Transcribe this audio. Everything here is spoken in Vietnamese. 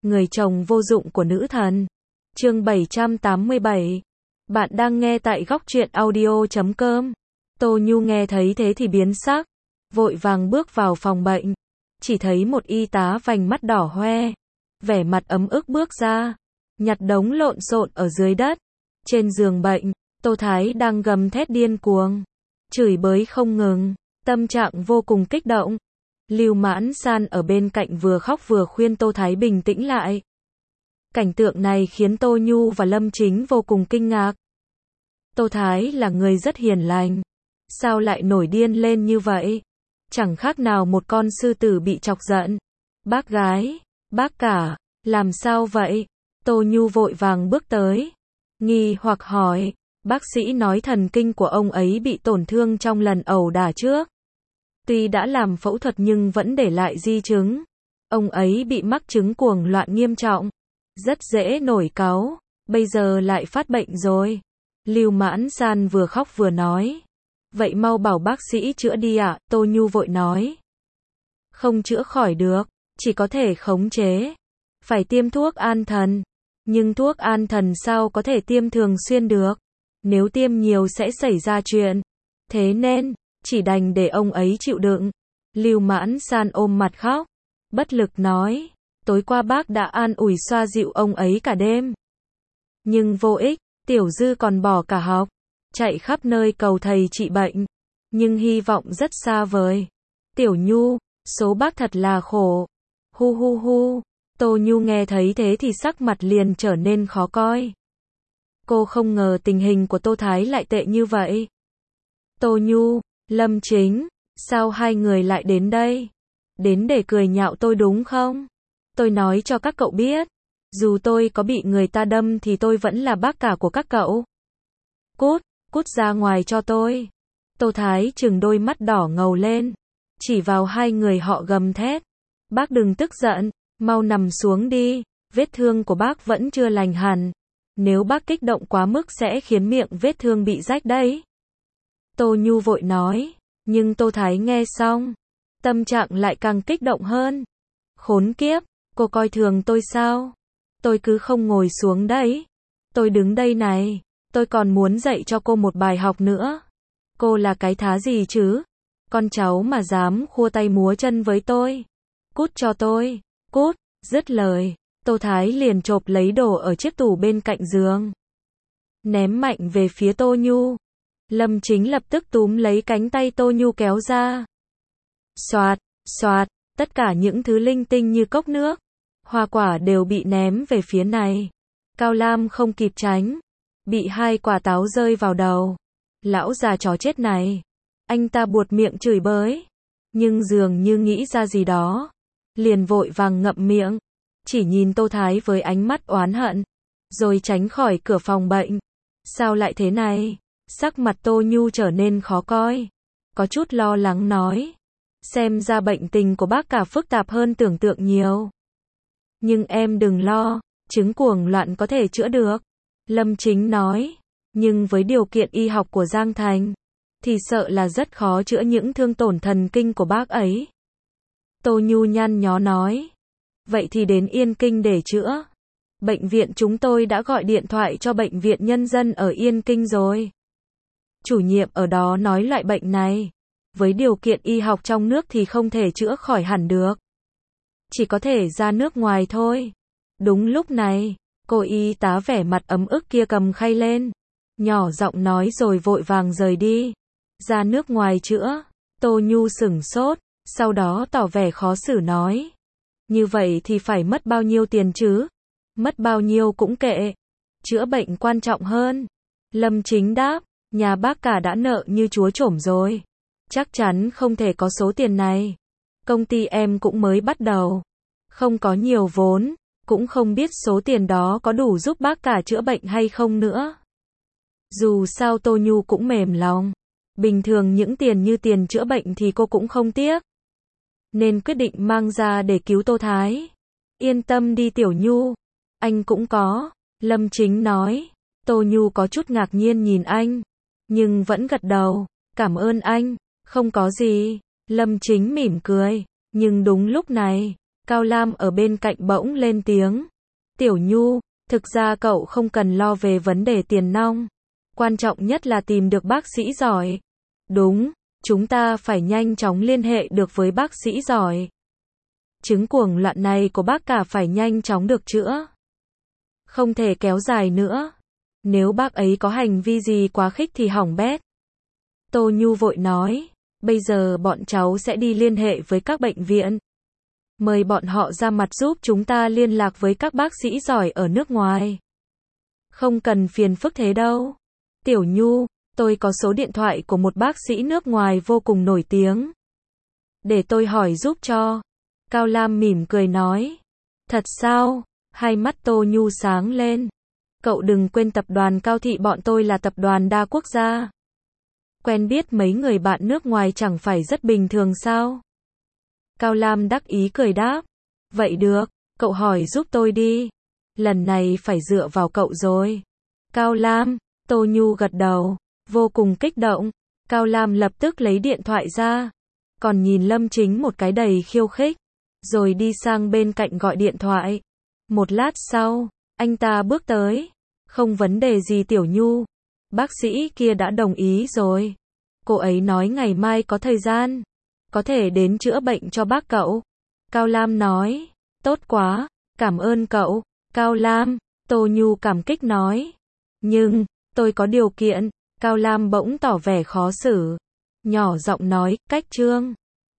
Người chồng vô dụng của nữ thần. Chương 787. Bạn đang nghe tại góc truyện audio.com. Tô Nhu nghe thấy thế thì biến sắc, vội vàng bước vào phòng bệnh. Chỉ thấy một y tá vành mắt đỏ hoe, vẻ mặt ấm ức bước ra, nhặt đống lộn xộn ở dưới đất. Trên giường bệnh, Tô Thái đang gầm thét điên cuồng, chửi bới không ngừng, tâm trạng vô cùng kích động. Lưu Mãn San ở bên cạnh vừa khóc vừa khuyên Tô Thái bình tĩnh lại. Cảnh tượng này khiến Tô Nhu và Lâm Chính vô cùng kinh ngạc. Tô Thái là người rất hiền lành, sao lại nổi điên lên như vậy? Chẳng khác nào một con sư tử bị chọc giận. Bác gái, bác cả, làm sao vậy? Tô Nhu vội vàng bước tới, nghi hoặc hỏi. Bác sĩ nói thần kinh của ông ấy bị tổn thương trong lần ẩu đả trước. Tuy đã làm phẫu thuật nhưng vẫn để lại di chứng. Ông ấy bị mắc chứng cuồng loạn nghiêm trọng, rất dễ nổi cáu, bây giờ lại phát bệnh rồi. Lưu Mãn San vừa khóc vừa nói. Vậy mau bảo bác sĩ chữa đi ạ, Tô Nhu vội nói. Không chữa khỏi được, chỉ có thể khống chế. Phải tiêm thuốc an thần. Nhưng thuốc an thần sao có thể tiêm thường xuyên được? Nếu tiêm nhiều sẽ xảy ra chuyện. Thế nên, chỉ đành để ông ấy chịu đựng. Lưu Mãn San ôm mặt khóc, bất lực nói. Tối qua bác đã an ủi xoa dịu ông ấy cả đêm. Nhưng vô ích, Tiểu Dư còn bỏ cả học, chạy khắp nơi cầu thầy trị bệnh. Nhưng hy vọng rất xa vời. Tiểu Nhu, số bác thật là khổ. Hu hu hu. Tô Nhu nghe thấy thế thì sắc mặt liền trở nên khó coi. Cô không ngờ tình hình của Tô Thái lại tệ như vậy. Tô Nhu, Lâm Chính, sao hai người lại đến đây? Đến để cười nhạo tôi đúng không? Tôi nói cho các cậu biết, dù tôi có bị người ta đâm thì tôi vẫn là bác cả của các cậu. Cút, cút ra ngoài cho tôi. Tô Thái trừng đôi mắt đỏ ngầu lên, chỉ vào hai người họ gầm thét. Bác đừng tức giận, mau nằm xuống đi, vết thương của bác vẫn chưa lành hẳn. Nếu bác kích động quá mức sẽ khiến miệng vết thương bị rách đấy. Tô Nhu vội nói, nhưng Tô Thái nghe xong, tâm trạng lại càng kích động hơn. Khốn kiếp, cô coi thường tôi sao? Tôi cứ không ngồi xuống đấy. Tôi đứng đây này, tôi còn muốn dạy cho cô một bài học nữa. Cô là cái thá gì chứ? Con cháu mà dám khua tay múa chân với tôi. Cút cho tôi, cút, dứt lời. Tô Thái liền chộp lấy đồ ở chiếc tủ bên cạnh giường, ném mạnh về phía Tô Nhu. Lâm Chính lập tức túm lấy cánh tay Tô Nhu kéo ra. Xoạt, xoạt, tất cả những thứ linh tinh như cốc nước, hoa quả đều bị ném về phía này. Cao Lam không kịp tránh, bị hai quả táo rơi vào đầu. Lão già chó chết này. Anh ta buột miệng chửi bới, nhưng dường như nghĩ ra gì đó, liền vội vàng ngậm miệng, chỉ nhìn Tô Thái với ánh mắt oán hận, rồi tránh khỏi cửa phòng bệnh. Sao lại thế này? Sắc mặt Tô Nhu trở nên khó coi, có chút lo lắng nói. Xem ra bệnh tình của bác cả phức tạp hơn tưởng tượng nhiều. Nhưng em đừng lo, chứng cuồng loạn có thể chữa được. Lâm Chính nói, nhưng với điều kiện y học của Giang Thành, thì sợ là rất khó chữa những thương tổn thần kinh của bác ấy. Tô Nhu nhăn nhó nói, vậy thì đến Yên Kinh để chữa. Bệnh viện chúng tôi đã gọi điện thoại cho bệnh viện nhân dân ở Yên Kinh rồi. Chủ nhiệm ở đó nói loại bệnh này, với điều kiện y học trong nước thì không thể chữa khỏi hẳn được. Chỉ có thể ra nước ngoài thôi. Đúng lúc này, cô y tá vẻ mặt ấm ức kia cầm khay lên, nhỏ giọng nói rồi vội vàng rời đi. Ra nước ngoài chữa. Tô Nhu sửng sốt, sau đó tỏ vẻ khó xử nói. Như vậy thì phải mất bao nhiêu tiền chứ? Mất bao nhiêu cũng kệ. Chữa bệnh quan trọng hơn. Lâm Chính đáp, nhà bác cả đã nợ như chúa trổm rồi. Chắc chắn không thể có số tiền này. Công ty em cũng mới bắt đầu, không có nhiều vốn, cũng không biết số tiền đó có đủ giúp bác cả chữa bệnh hay không nữa. Dù sao Tô Nhu cũng mềm lòng. Bình thường những tiền như tiền chữa bệnh thì cô cũng không tiếc, nên quyết định mang ra để cứu Tô Thái. Yên tâm đi Tiểu Nhu, anh cũng có. Lâm Chính nói. Tô Nhu có chút ngạc nhiên nhìn anh, nhưng vẫn gật đầu. Cảm ơn anh, không có gì. Lâm Chính mỉm cười, nhưng đúng lúc này, Cao Lam ở bên cạnh bỗng lên tiếng. Tiểu Nhu, thực ra cậu không cần lo về vấn đề tiền nong. Quan trọng nhất là tìm được bác sĩ giỏi. Đúng, chúng ta phải nhanh chóng liên hệ được với bác sĩ giỏi. Chứng cuồng loạn này của bác cả phải nhanh chóng được chữa. Không thể kéo dài nữa. Nếu bác ấy có hành vi gì quá khích thì hỏng bét. Tô Nhu vội nói, bây giờ bọn cháu sẽ đi liên hệ với các bệnh viện. Mời bọn họ ra mặt giúp chúng ta liên lạc với các bác sĩ giỏi ở nước ngoài. Không cần phiền phức thế đâu. Tiểu Nhu, tôi có số điện thoại của một bác sĩ nước ngoài vô cùng nổi tiếng. Để tôi hỏi giúp cho. Cao Lam mỉm cười nói. Thật sao? Hai mắt Tô Nhu sáng lên. Cậu đừng quên tập đoàn Cao Thị bọn tôi là tập đoàn đa quốc gia. Quen biết mấy người bạn nước ngoài chẳng phải rất bình thường sao? Cao Lam đắc ý cười đáp. Vậy được, cậu hỏi giúp tôi đi. Lần này phải dựa vào cậu rồi. Cao Lam, Tô Nhu gật đầu, vô cùng kích động. Cao Lam lập tức lấy điện thoại ra, còn nhìn Lâm Chính một cái đầy khiêu khích, rồi đi sang bên cạnh gọi điện thoại. Một lát sau, anh ta bước tới. Không vấn đề gì Tiểu Nhu. Bác sĩ kia đã đồng ý rồi. Cô ấy nói ngày mai có thời gian, có thể đến chữa bệnh cho bác cậu. Cao Lam nói. Tốt quá, cảm ơn cậu. Cao Lam, Tô Nhu cảm kích nói. Nhưng, tôi có điều kiện. Cao Lam bỗng tỏ vẻ khó xử. Nhỏ giọng nói, Cách Trương.